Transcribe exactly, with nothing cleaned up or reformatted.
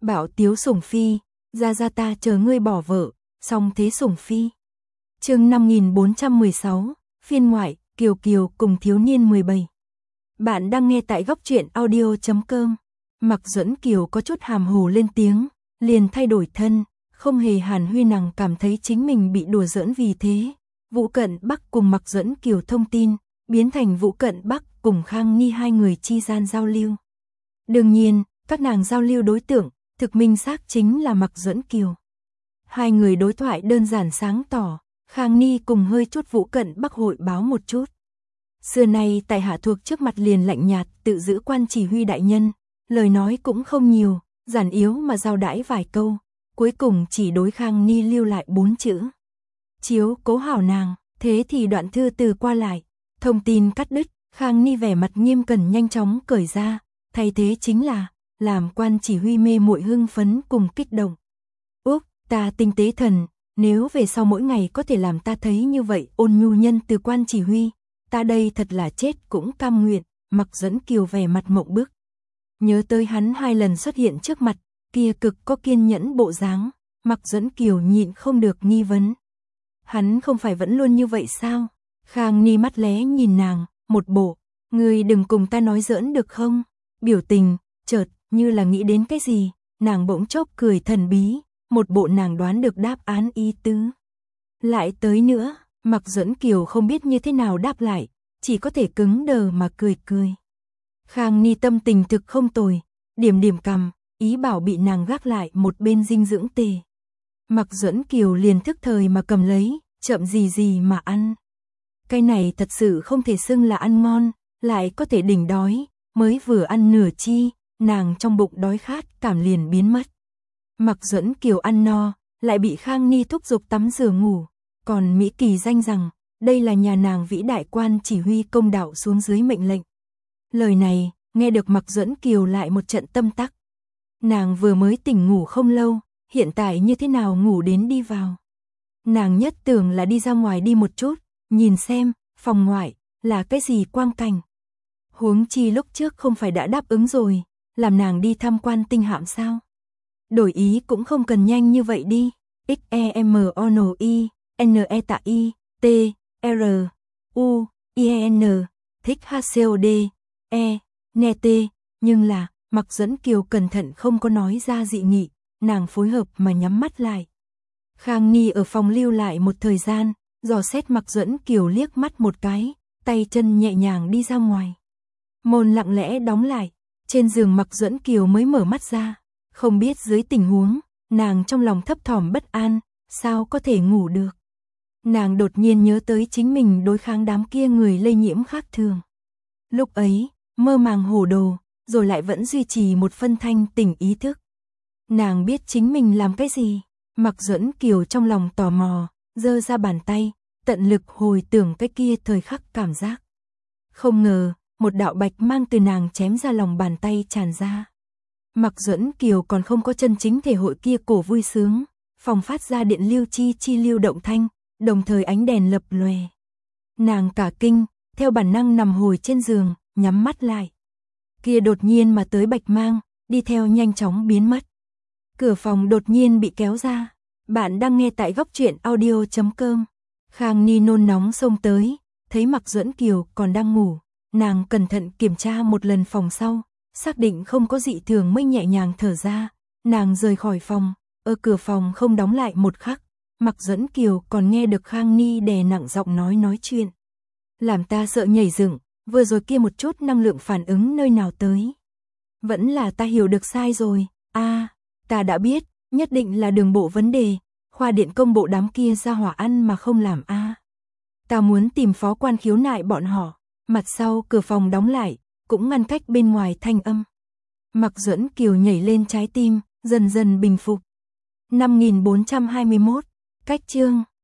Bảo Tiếu Sủng Phi, ra ra ta chờ ngươi bỏ vợ, song thế Sủng Phi. Chương năm nghìn bốn trăm mười sáu, phiên ngoại, Kiều Kiều cùng thiếu niên mười bảy. Bạn đang nghe tại góc truyện audio chấm com. Mạc Duẫn Kiều có chút hàm hồ lên tiếng, liền thay đổi thân, không hề hàn huyên, nàng cảm thấy chính mình bị đùa giỡn, vì thế Vũ Cận Bắc cùng Mạc Duẫn Kiều thông tin, biến thành Vũ Cận Bắc cùng Khang Ni hai người chi gian giao lưu. Đương nhiên, các nàng giao lưu đối tượng, thực minh xác chính là Mạc Duẫn Kiều. Hai người đối thoại đơn giản sáng tỏ, Khang Ni cùng hơi chút Vũ Cận Bắc hội báo một chút. Xưa nay tại hạ thuộc trước mặt liền lạnh nhạt, tự giữ quan chỉ huy đại nhân, lời nói cũng không nhiều, giản yếu mà giao đãi vài câu, cuối cùng chỉ đối Khang Ni lưu lại bốn chữ: chiếu cố hảo nàng. Thế thì đoạn thư từ qua lại, thông tin cắt đứt, Khang Ni vẻ mặt nghiêm cẩn nhanh chóng cởi ra, thay thế chính là làm quan chỉ huy mê muội hưng phấn cùng kích động. Úc, ta tinh tế thần, nếu về sau mỗi ngày có thể làm ta thấy như vậy ôn nhu nhân từ quan chỉ huy, ta đây thật là chết cũng cam nguyện. Mạc Duẫn Kiều vẻ mặt mộng bức. Nhớ tới hắn hai lần xuất hiện trước mặt, kia cực có kiên nhẫn bộ dáng, Mạc Duẫn Kiều nhịn không được nghi vấn. Hắn không phải vẫn luôn như vậy sao? Khang Ni mắt lé nhìn nàng, một bộ, ngươi đừng cùng ta nói giỡn được không? Biểu tình, chợt, như là nghĩ đến cái gì, nàng bỗng chốc cười thần bí, một bộ nàng đoán được đáp án ý tứ. Lại tới nữa, Mạc Duẫn Kiều không biết như thế nào đáp lại, chỉ có thể cứng đờ mà cười cười. Khang Ni tâm tình thực không tồi, điểm điểm cằm, ý bảo bị nàng gác lại một bên dinh dưỡng tề. Mạc Duẫn Kiều liền thức thời mà cầm lấy, chậm gì gì mà ăn. Cái này thật sự không thể xưng là ăn ngon, lại có thể đỉnh đói, mới vừa ăn nửa chi, nàng trong bụng đói khát cảm liền biến mất. Mạc Duẫn Kiều ăn no, lại bị Khang Ni thúc giục tắm rửa ngủ, còn Mỹ kỳ danh rằng, đây là nhà nàng vĩ đại quan chỉ huy công đạo xuống dưới mệnh lệnh. Lời này, nghe được Mạc Duẫn Kiều lại một trận tâm tắc. Nàng vừa mới tỉnh ngủ không lâu, hiện tại như thế nào ngủ đến đi vào. Nàng nhất tưởng là đi ra ngoài đi một chút, nhìn xem, phòng ngoại, là cái gì quang cảnh. Huống chi lúc trước không phải đã đáp ứng rồi, làm nàng đi tham quan tinh hạm sao. Đổi ý cũng không cần nhanh như vậy đi. X E M O N I, N E T I, T, R, U, I E N, thích H C O D, E, N T, nhưng là, Mạc Duẫn Kiều cẩn thận không có nói ra dị nghị, nàng phối hợp mà nhắm mắt lại. Khang Ni ở phòng lưu lại một thời gian, dò xét Mạc Duẫn Kiều liếc mắt một cái, tay chân nhẹ nhàng đi ra ngoài. Môn lặng lẽ đóng lại, trên giường Mạc Duẫn Kiều mới mở mắt ra, không biết dưới tình huống, nàng trong lòng thấp thỏm bất an, sao có thể ngủ được. Nàng đột nhiên nhớ tới chính mình đối kháng đám kia người lây nhiễm khác thường. Lúc ấy, mơ màng hồ đồ, rồi lại vẫn duy trì một phân thanh tỉnh ý thức. Nàng biết chính mình làm cái gì, Mạc Duẫn Kiều trong lòng tò mò, giơ ra bàn tay, tận lực hồi tưởng cái kia thời khắc cảm giác. Không ngờ, một đạo bạch mang từ nàng chém ra lòng bàn tay tràn ra. Mạc Duẫn Kiều còn không có chân chính thể hội kia cổ vui sướng, phòng phát ra điện lưu chi chi lưu động thanh, đồng thời ánh đèn lập lòe. Nàng cả kinh, theo bản năng nằm hồi trên giường, nhắm mắt lại. Kia đột nhiên mà tới bạch mang, đi theo nhanh chóng biến mất. Cửa phòng đột nhiên bị kéo ra. Bạn đang nghe tại góc truyện audio chấm com. Khang Ni nôn nóng xông tới, thấy Mạc Duẫn Kiều còn đang ngủ, nàng cẩn thận kiểm tra một lần phòng sau, xác định không có dị thường mới nhẹ nhàng thở ra, nàng rời khỏi phòng, ở cửa phòng không đóng lại một khắc, Mạc Duẫn Kiều còn nghe được Khang Ni đè nặng giọng nói nói chuyện. Làm ta sợ nhảy dựng, vừa rồi kia một chút năng lượng phản ứng nơi nào tới. Vẫn là ta hiểu được sai rồi, a à, ta đã biết, nhất định là đường bộ vấn đề, khoa điện công bộ đám kia ra hỏa ăn mà không làm a. À. Ta muốn tìm phó quan khiếu nại bọn họ, mặt sau cửa phòng đóng lại, cũng ngăn cách bên ngoài thanh âm. Mạc Duẫn Kiều nhảy lên trái tim, dần dần bình phục. năm nghìn bốn trăm hai mươi mốt, cách chương.